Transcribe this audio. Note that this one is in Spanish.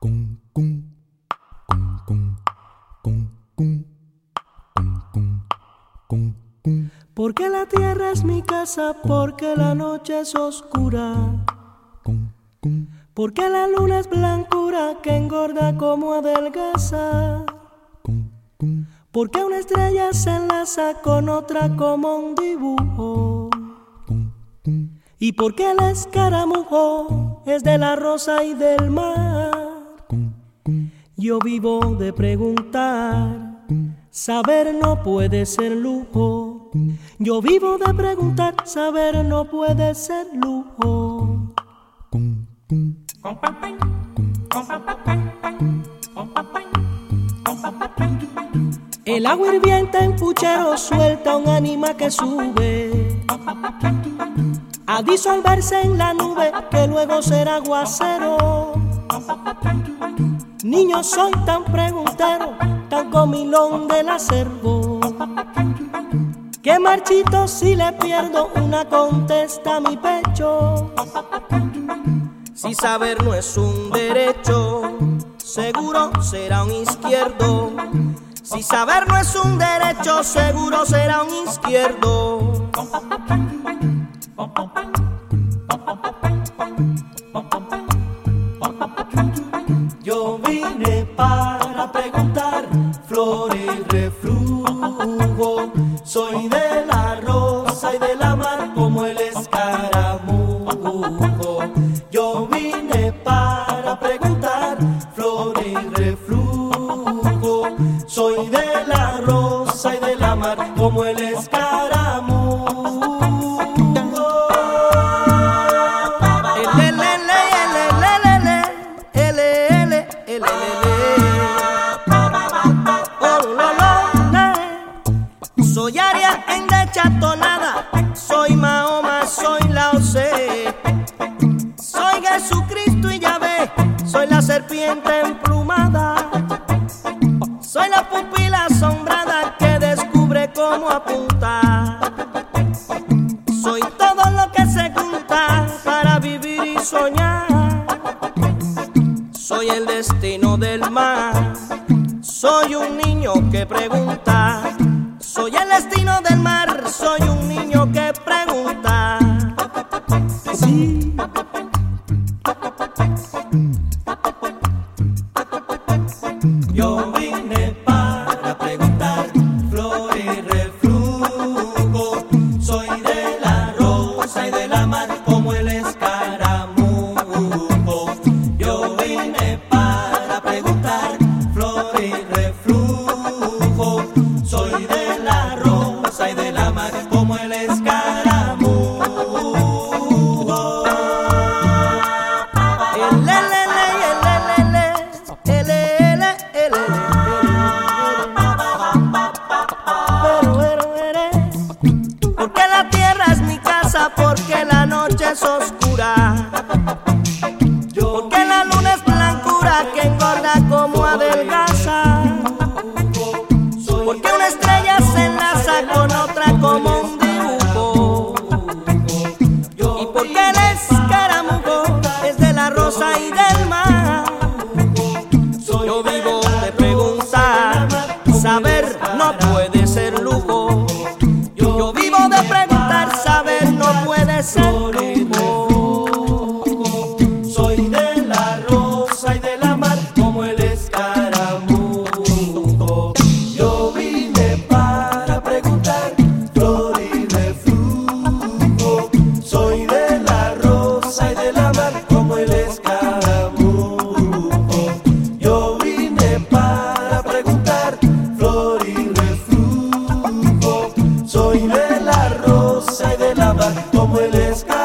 Porque la tierra es mi casa, porque la noche es oscura, porque la luna es blancura que engorda como adelgaza, porque una estrella se enlaza con otra como un dibujo, y porque el escaramujo es de la rosa y del mar. Yo vivo de preguntar, saber no puede ser lujo. Yo vivo de preguntar, saber no puede ser lujo. El agua hirviente en puchero suelta un ánima que sube a disolverse en la nube que luego será aguacero. Niño, soy tan preguntero, tan comilón del acervo, que marchito si le pierdo una contesta a mi pecho. Si saber no es un derecho, seguro será un izquierdo. Si saber no es un derecho, seguro será un izquierdo. Yo vine para preguntar, flor y reflujo. Soy de la rosa y de la mar como el escaramujo. Yo vine para preguntar, flor y reflujo. Soy de la rosa y de la mar como el escaramujo. Soy Aria en dechatonada, soy Mahoma, soy Lao Tse, soy Jesucristo y Yahvé, soy la serpiente emplumada, soy la pupila asombrada que descubre cómo apuntar. Soy todo lo que se junta para vivir y soñar. Soy el destino del mar, soy un niño que pregunta. Soy el destino del mar, soy un niño que pregunta. Sí. Yo vine para preguntar, flor y reflujo. Soy de la rosa y de la mar como el escaramujo. Yo vine para preguntar, flor y reflujo. Soy de la rosa y de la mar como el escaramujo. Porque la tierra es mi casa, porque la noche es oscura, porque la luna es blancura que engorda como adelgaza, porque una estrella se enlaza con otra como un dibujo, y porque el escaramujo es de la rosa y del mar. Yo vivo de preguntar, saber no puede ser lujo. Yo vivo de preguntar, saber no puede ser lujo. Soy de la rosa y de la mar como el escaramujo. Yo vine para preguntar, flor y reflujo. Soy de la rosa y de la mar como el escaramujo. Yo vine para preguntar, flor y reflujo. Soy de la rosa y de la mar como el escaramujo.